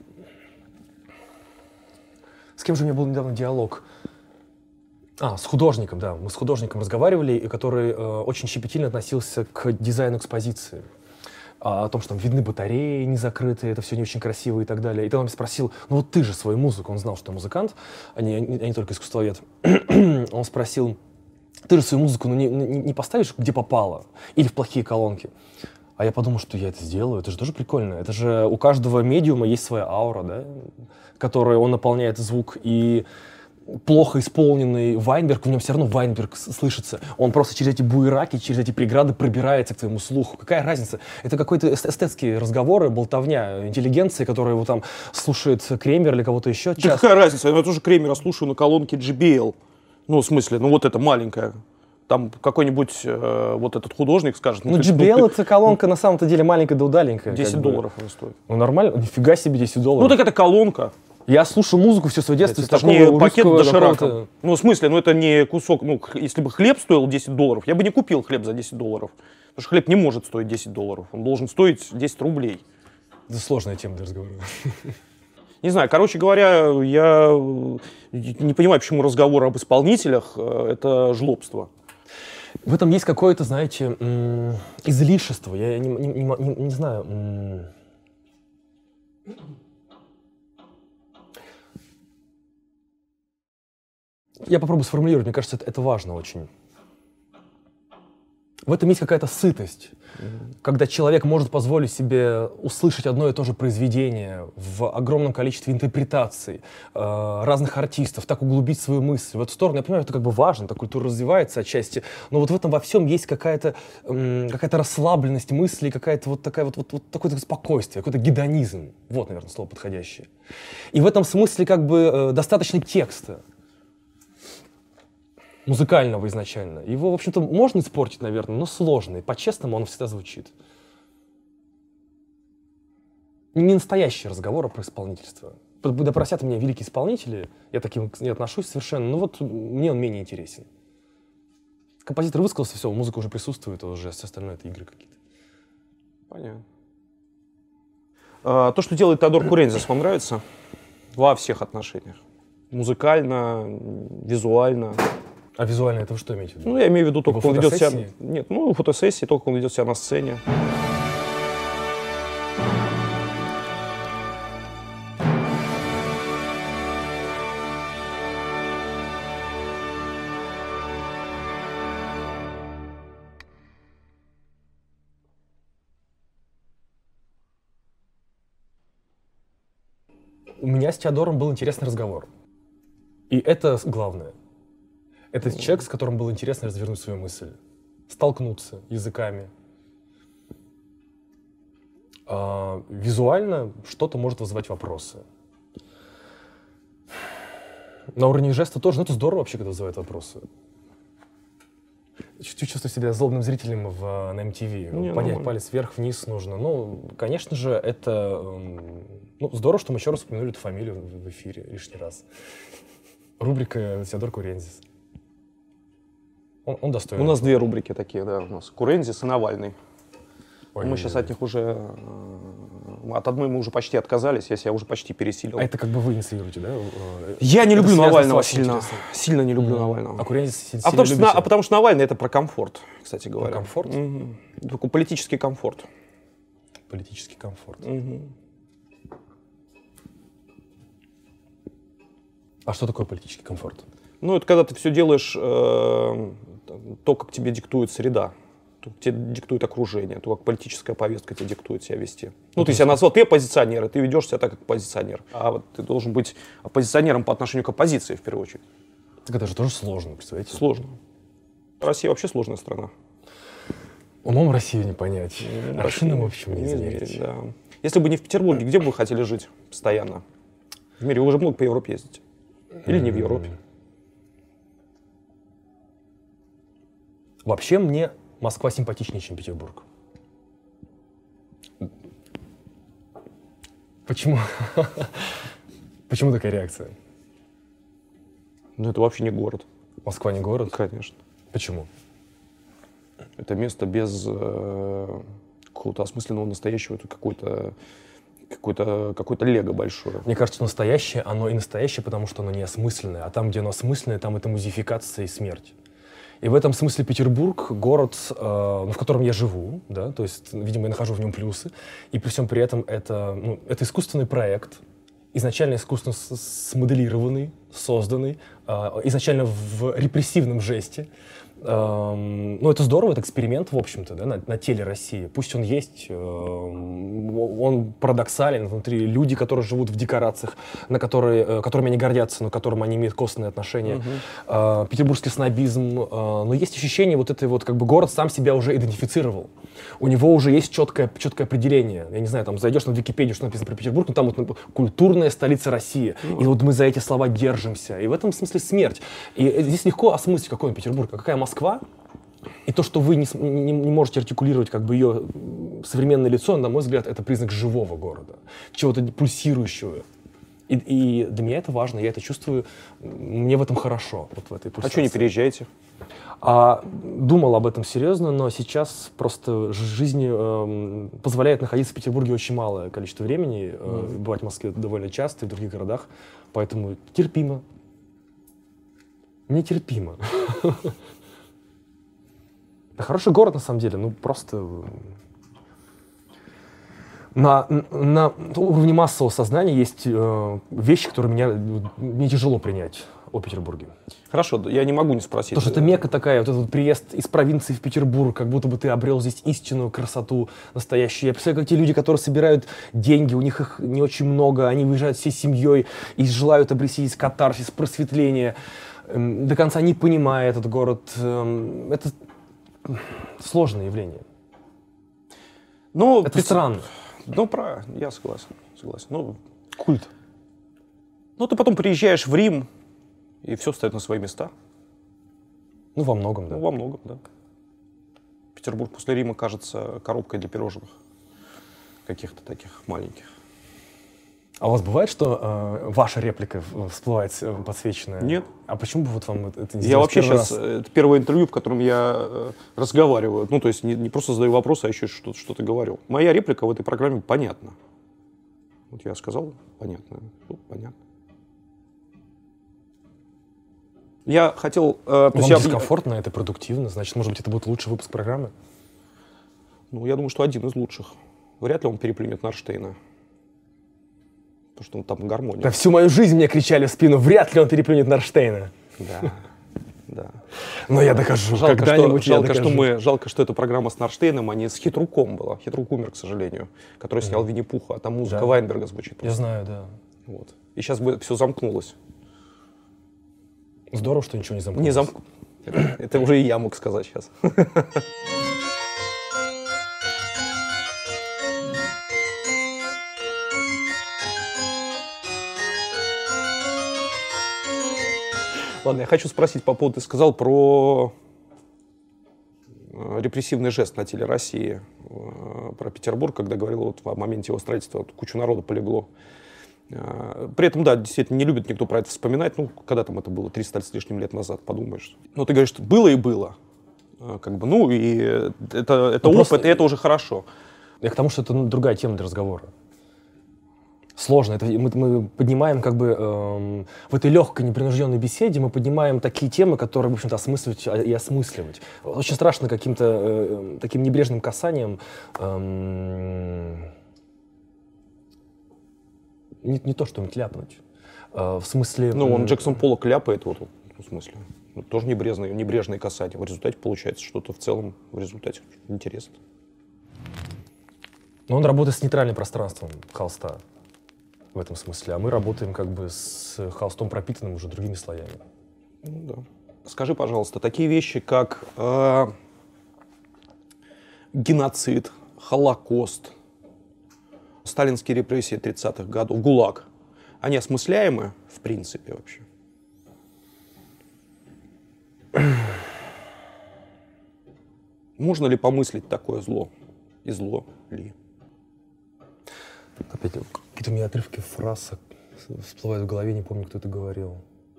с кем же у меня был недавно диалог? А, с художником, да. Мы с художником разговаривали, который э, очень щепетильно относился к дизайну экспозиции. А, о том, что там видны батареи не закрытые, это все не очень красиво и так далее. И тогда он меня спросил, ну вот ты же свою музыку, он знал, что я музыкант, а не, а не только искусствовед. Он спросил, ты же свою музыку ну, не, не, не поставишь, где попало, или в плохие колонки. А я подумал, что я это сделаю, это же тоже прикольно. Это же у каждого медиума есть своя аура, да, которой он наполняет звук, и плохо исполненный Вайнберг, в нем все равно Вайнберг слышится. Он просто через эти буераки, через эти преграды пробирается к твоему слуху. Какая разница? Это какой-то эстетские разговоры, болтовня интеллигенции, которая его там слушает Кремер или кого-то еще. Да какая разница? Я тоже Кремера слушаю на колонке джей би эл. Ну, в смысле, ну вот это маленькая. Там какой-нибудь э, вот этот художник скажет... Ну, джей би эл ну, это колонка на самом-то деле маленькая да удаленькая. десять долларов она стоит. Ну, нормально. Нифига себе десять долларов. Ну, так это колонка. Я слушаю музыку все свое детство. Это из же не такого пакет русского доширака. какого-то- Ну, в смысле, ну это не кусок, ну, х- если бы хлеб стоил десять долларов, я бы не купил хлеб за десять долларов. Потому что хлеб не может стоить десять долларов, он должен стоить десять рублей. Это сложная тема для разговора. Не знаю, короче говоря, я э, не понимаю, почему разговор об исполнителях э, это жлобство. В этом есть какое-то, знаете, м, излишество. Я не, не- не мо- не- не знаю. м. Я попробую сформулировать. Мне кажется, это, это важно очень. В этом есть какая-то сытость, когда человек может позволить себе услышать одно и то же произведение в огромном количестве интерпретаций э, разных артистов, так углубить свою мысль в эту сторону. Я понимаю, это как бы важно, эта культура развивается отчасти, но вот в этом во всем есть какая-то м, какая-то расслабленность мысли, какая-то вот такая вот, вот, вот такое спокойствие, какой-то гедонизм. Вот, наверное, слово подходящее. И в этом смысле как бы э, достаточно текста. Музыкального изначально. Его, в общем-то, можно испортить, наверное, но сложно. И по-честному он всегда звучит. Не настоящий разговор, а про исполнительство. Да просят меня великие исполнители, я таким не отношусь совершенно, но вот мне он менее интересен. Композитор высказался, все, музыка уже присутствует, а уже все остальное — это игры какие-то. Понятно. А, то, что делает Теодор Курензис, вам нравится? Во всех отношениях. Музыкально, визуально. А визуально это вы что имеете в виду? Ну, я имею в виду то, Его как он ведет себя... фотосессии? Нет, ну, фотосессии, то, как он ведет себя на сцене. У меня с Теодором был интересный разговор. И это главное. Это человек, с которым было интересно развернуть свою мысль. Столкнуться языками. А, визуально что-то может вызывать вопросы. На уровне жеста тоже. Ну, это здорово вообще, когда вызывает вопросы. Чуть-чуть чувствую себя злобным зрителем в, на эм ти ви. Не, Поднять нормально. палец вверх-вниз нужно. Ну, конечно же, это... эм, Ну, здорово, что мы еще раз упомянули эту фамилию в, в эфире лишний раз. Рубрика Теодор Курензис. Он, он достоин. У нас две рубрики такие, да, у нас. Курензис и Навальный. Ой, мы ой, сейчас ой. от них уже... э, От одной мы уже почти отказались, я себя уже почти пересилил. А это как бы вы инициируете, да? Э, Я не это люблю связано с Навального вашим сильно. интересом. Сильно не люблю Мгм. Навального. А Курензис си- А сильно потому что, на- любите? а потому что Навальный это про комфорт, кстати говоря. комфорт? Мгм. Такой политический комфорт. Политический комфорт. Мгм. А что такое политический комфорт? Ну, это когда ты все делаешь э, то, как тебе диктует среда, то, как тебе диктует окружение, то, как политическая повестка тебе диктует себя вести. Ну, ты себя назвал, ты оппозиционер, и ты ведешь себя так, как оппозиционер. А вот ты должен быть оппозиционером по отношению к оппозиции, в первую очередь. Так это же тоже сложно, представляете? Сложно. Россия вообще сложная страна. Умом Россию не понять. М, Аршином, в Россия общем, не не измерить. измерить, да. Если бы не в Петербурге, где бы вы хотели жить постоянно? В мире вы уже много по Европе ездите. Или не в Европе. Вообще мне Москва симпатичнее, чем Петербург. Почему? Почему такая реакция? Ну, это вообще не город. Москва не город? Конечно. Почему? Это место без э, какого-то осмысленного настоящего, это какой-то какой-то какой-то лего большое. Мне кажется, настоящее, оно и настоящее, потому что оно неосмысленное. А там, где оно осмысленное, там это музификация и смерть. И в этом смысле Петербург — город, э, ну, в котором я живу, да, то есть, видимо, я нахожу в нем плюсы, и при всем при этом это, ну, это искусственный проект, изначально искусственно с- смоделированный, созданный, э, изначально в репрессивном жесте. Эм, ну, это здорово, это эксперимент, в общем-то, да, на, на теле России. Пусть он есть, эм, он парадоксален внутри. Люди, которые живут в декорациях, на которые, э, которыми они гордятся, но к которым они имеют косвенное отношение. Э, петербургский снобизм. Э, но есть ощущение, вот этой вот, как бы город сам себя уже идентифицировал. У него уже есть четкое, четкое определение. Я не знаю, там зайдешь на Википедию, что написано про Петербург, но там вот например, культурная столица России. И вот мы за эти слова держимся. И в этом смысле смерть. И э, здесь легко осмыслить, какой он Петербург, а какая Москва. И то, что вы не, с- не- не можете артикулировать как бы ее м, современное лицо, на мой взгляд, это признак живого города, чего-то пульсирующего. И, и для меня это важно, я это чувствую, мне в этом хорошо. Вот в этой А что не переезжаете? А, думал об этом серьезно, но сейчас просто жизнь э, позволяет находиться в Петербурге очень малое количество времени, э, mm. бывать в Москве довольно часто и в других городах, поэтому терпимо. Мне терпимо. Хороший город на самом деле, ну просто на, на уровне массового сознания есть э, вещи, которые меня, мне тяжело принять о Петербурге. Хорошо, я не могу не спросить. Потому что это мекка такая, вот этот вот приезд из провинции в Петербург, как будто бы ты обрел здесь истинную красоту настоящую. Я представляю, как те люди, которые собирают деньги, у них их не очень много, они выезжают всей семьей и желают обрести здесь катарсис, просветление, эм, до конца не понимая этот город. Эм, это сложное явление. Ну, это Пет... странно. Ну, правильно, я согласен. согласен. Ну, культ. Ну, ты потом приезжаешь в Рим, и все встает на свои места. Ну, во многом, да. Ну, во многом, да. Петербург после Рима кажется коробкой для пирожных. Каких-то таких маленьких. А у вас бывает, что э, ваша реплика всплывает подсвеченная? Нет. А почему бы вот вам это не Я вообще сейчас... раз? Это первое интервью, в котором я э, разговариваю. Ну, то есть не, не просто задаю вопросы, а еще что-то, что-то говорю. Моя реплика в этой программе понятна. Вот я сказал, понятно. Ну, понятно. Я хотел... Э, Вам я, дискомфортно, это продуктивно, значит, может быть, это будет лучший выпуск программы? Ну, я думаю, что один из лучших. Вряд ли он переплюнет Нарштейна. Потому что он там гармония. Да всю мою жизнь мне кричали в спину, вряд ли он переплюнет Нарштейна. Да, да. Но я докажу, жалко, когда-нибудь что, я жалко, докажу. что мы, жалко, что эта программа с Нарштейном, а не с Хитруком была. Хитрук умер, к сожалению, который снял mm. Винни-Пуха, а там музыка да. Вайнберга звучит. Я знаю, да. Вот. И сейчас бы все замкнулось. Здорово, что ничего не замкнулось. Не замкнулось. Это, это уже и я мог сказать сейчас. Ладно, я хочу спросить по поводу, ты сказал про репрессивный жест на теле России, про Петербург, когда говорил вот в моменте его строительства, вот, кучу народу полегло. При этом, да, действительно, не любит никто про это вспоминать. Ну, когда там это было, триста с лишним лет назад, подумаешь. Но ты говоришь, что было и было. Как бы, ну, и это, это ну, опыт, просто... и это уже хорошо. Я к тому, что это ну, другая тема для разговора. Сложно. Это мы, мы поднимаем как бы эм, в этой легкой, непринужденной беседе мы поднимаем такие темы, которые, в общем-то, осмысливать и осмысливать. Очень страшно каким-то э, таким небрежным касанием эм, не, не то, что-нибудь ляпнуть. Э, в смысле... Ну, он Джексон Поллок ляпает, вот, в смысле. Ну, тоже небрежное, небрежное касание. В результате получается что-то в целом, в результате интересно. Но он работает с нейтральным пространством холста. В этом смысле. А мы работаем как бы с холстом, пропитанным уже другими слоями. Ну, да. Скажи, пожалуйста, такие вещи, как э, геноцид, Холокост, сталинские репрессии тридцатых годов, ГУЛАГ, они осмысляемы в принципе вообще? Можно ли помыслить такое зло? И зло ли? Опять какие-то у меня отрывки фраз всплывают в голове, не помню, кто это говорил.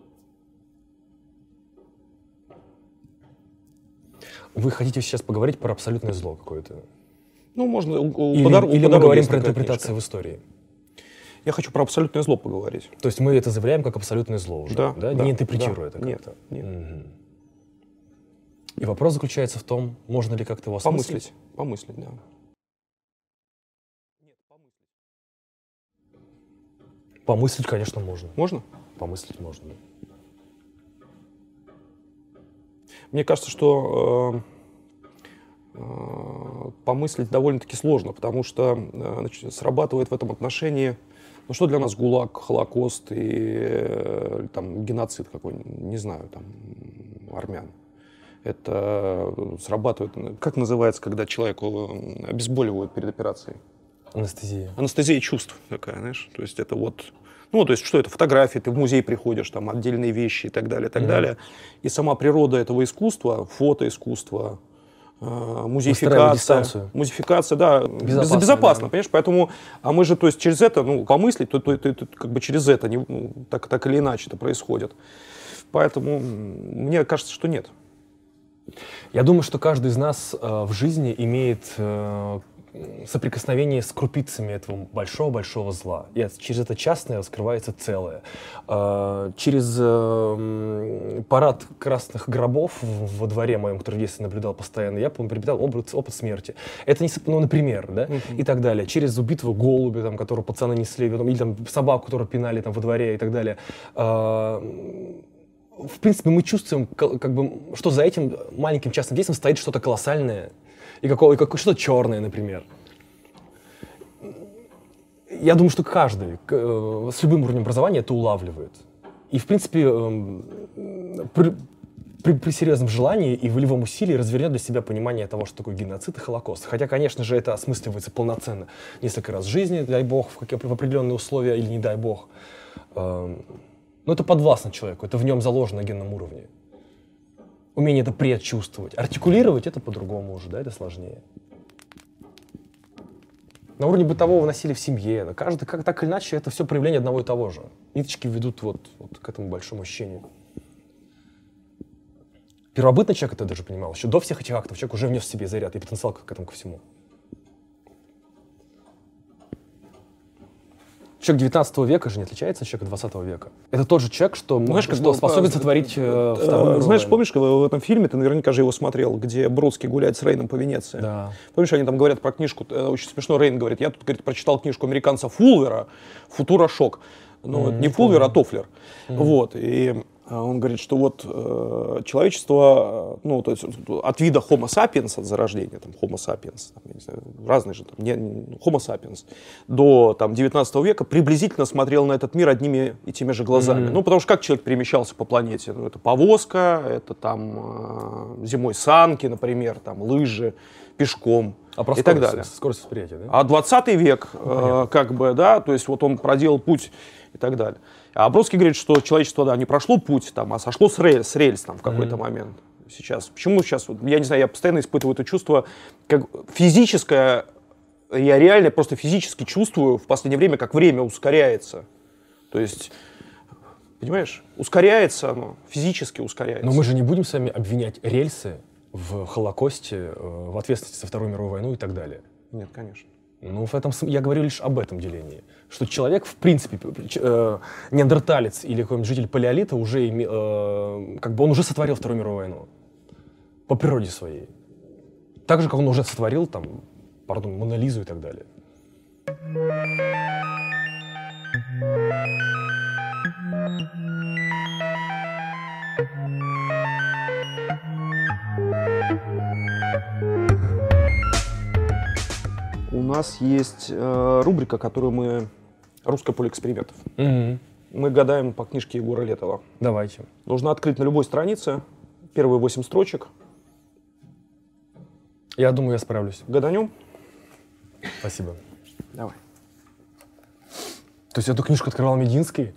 Вы хотите сейчас поговорить про абсолютное зло какое-то? Ну, можно... У, или подар... или мы говорим про интерпретацию в истории? Я хочу про абсолютное зло поговорить. То есть мы это заявляем как абсолютное зло уже, да? да? да не интерпретируя да, это нет, как-то? Нет, угу. И вопрос заключается в том, можно ли как-то его осмыслить? Помыслить, помыслить, да. Помыслить, конечно, можно. Можно? Помыслить можно. Мне кажется, что э, э, помыслить довольно-таки сложно, потому что э, значит, срабатывает в этом отношении, ну что для нас ГУЛАГ, Холокост и э, там, геноцид какой-нибудь, не знаю, там, армян. Это срабатывает, как называется, когда человеку обезболивают перед операцией? Анестезия. Анестезия чувств такая, знаешь, то есть это вот, ну, то есть что это, фотографии, ты в музей приходишь, там, отдельные вещи и так далее, и так mm-hmm. далее. И сама природа этого искусства, фотоискусства, музеификация, дистанцию. музеификация, да, Безопасно, безопасно, да. понимаешь, поэтому, а мы же, то есть, через это, ну, помыслить, то, то, то, то как бы через это, не, ну, так, так или иначе это происходит. Поэтому мне кажется, что нет. Я думаю, что каждый из нас э, в жизни имеет э, соприкосновение с крупицами этого большого-большого зла. И от- через это частное раскрывается целое. Э, через э, парад красных гробов в- во дворе моем, который в детстве наблюдал постоянно, я помню, приобретал опыт, опыт смерти. Это не, соп- ну, например, да, и так далее. Через убитого голубя, там, которого пацаны несли, потом, или там собаку, которую пинали там во дворе и так далее. Э, В принципе, мы чувствуем, ка- как бы, что за этим маленьким частным действием стоит что-то колоссальное и, какое, и какое- что-то черное, например. Я думаю, что каждый к- э, с любым уровнем образования это улавливает. И, в принципе, эм, при, при- при серьезном желании и волевом усилии развернет для себя понимание того, что такое геноцид и Холокост. Хотя, конечно же, это осмысливается полноценно несколько раз в жизни, дай бог, в, какие- в определенные условия или не дай бог. Эм, Но это подвластно человеку, это в нем заложено на генном уровне. Умение это предчувствовать. Артикулировать это по-другому уже, да, это сложнее. На уровне бытового насилия в семье, на каждый, как так или иначе, это все проявление одного и того же. Ниточки ведут вот, вот к этому большому ощущению. Первобытный человек это даже понимал. Еще до всех этих актов человек уже внес в себе заряд и потенциал к этому ко всему. Человек девятнадцатого века же не отличается от человека двадцатого века. Это тот же человек, что, Знаешь, может, как что бы, способен э, сотворить э, Э, вторую мировую Знаешь, войну. помнишь, в этом фильме, ты наверняка же его смотрел, где Бродский гуляет с Рейном по Венеции? Да. Помнишь, они там говорят про книжку, э, очень смешно, Рейн говорит, я тут, говорит, прочитал книжку американца Фулвера «Футура шок». Ну, это не Фулвер, а Тофлер. Вот, и э, он говорит, что вот э, человечество, э, ну, то есть от вида Homo sapiens, от зарождения, там, Homo sapiens, там, я не знаю, разные же, там, не, не- Homo sapiens, до там, девятнадцатого века приблизительно смотрел на этот мир одними и теми же глазами. Ну, потому что как человек перемещался по планете? Ну, это повозка, это там э, зимой санки, например, там, лыжи, пешком А про и так скорость, далее. скорость восприятия, да? А двадцатый век, э, как бы, да, то есть вот он проделал путь и так далее. А Бродский говорит, что человечество, да, не прошло путь, там, а сошло с рельс, с рельс там, в какой-то момент. Сейчас. Почему сейчас? Вот, я не знаю, я постоянно испытываю это чувство, как физическое, я реально просто физически чувствую в последнее время, как время ускоряется. То есть, понимаешь, ускоряется оно, физически ускоряется. Но мы же не будем с вами обвинять рельсы в Холокосте, э, в ответственности за Вторую мировую войну и так далее. Нет, конечно. Ну, в этом см- я говорю лишь об этом делении. Что человек, в принципе, п- ч- э, неандерталец или какой-нибудь житель палеолита, уже име- э, как бы он уже сотворил Вторую мировую войну. По природе своей. Так же, как он уже сотворил, там, пардон, Мона Лизу и так далее. У нас есть э, рубрика, которую мы... «Русское поле экспериментов». Мгм. Мы гадаем по книжке Егора Летова. Давайте. Нужно открыть на любой странице первые восемь строчек. Я думаю, я справлюсь. Гаданем? Спасибо. Давай. То есть эту книжку открывал Мединский?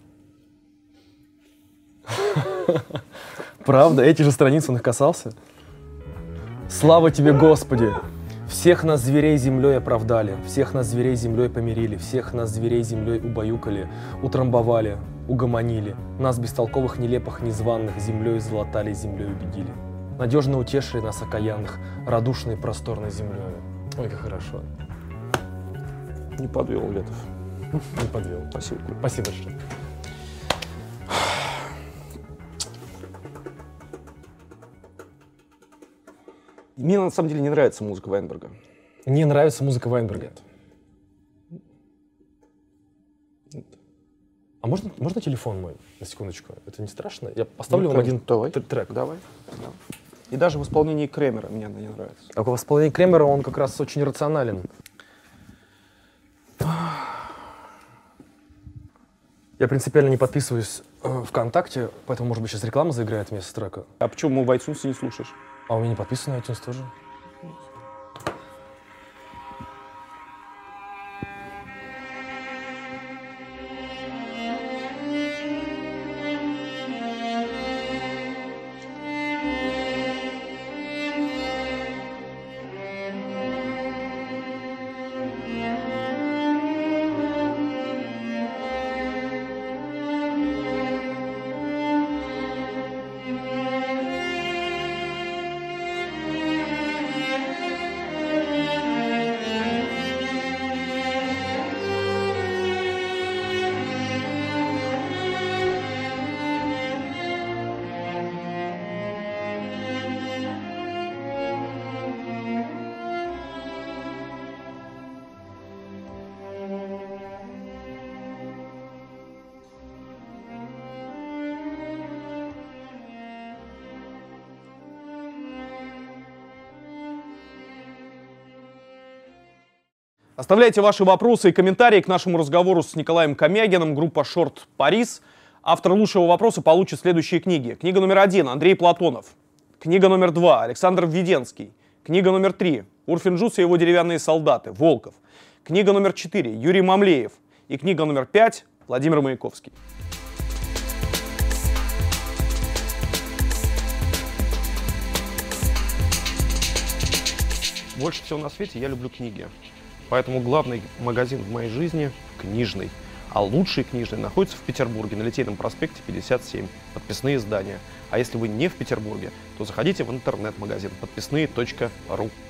Правда? Эти же страницы он их касался? Слава тебе, Господи! Всех нас зверей землей оправдали, всех нас зверей землей помирили, всех нас зверей землей убаюкали, утрамбовали, угомонили, нас бестолковых, нелепых, незваных землей залатали, землей убедили. Надежно утешили нас окаянных, радушной просторной землей. Ой, как хорошо. Не подвел Летов. Не подвел. Спасибо. Спасибо большое. Мне на самом деле не нравится музыка Вайнберга. Мне нравится музыка Вайнберга. А можно, можно телефон мой, на секундочку? Это не страшно? Я поставлю Ну, вам один давай. т- трек. Давай. Давай. И даже в исполнении Кремера мне она не нравится. А в исполнении Кремера он как раз очень рационален. Я принципиально не подписываюсь э, ВКонтакте, поэтому, может быть, сейчас реклама заиграет вместо трека. А почему в iTunes не слушаешь? А у меня не подписано на iTunes тоже. Оставляйте ваши вопросы и комментарии к нашему разговору с Николаем Комягиным, группа «Шорт Парис». Автор лучшего вопроса получит следующие книги. Книга номер один – Андрей Платонов. Книга номер два – Александр Введенский. Книга номер три – Урфин Джюс и его деревянные солдаты, Волков. Книга номер четыре – Юрий Мамлеев. И книга номер пять – Владимир Маяковский. Больше всего на свете я люблю книги. Поэтому главный магазин в моей жизни – книжный. А лучший книжный находится в Петербурге, на Литейном проспекте пятьдесят семь. Подписные издания. А если вы не в Петербурге, то заходите в интернет-магазин подписные точка ру.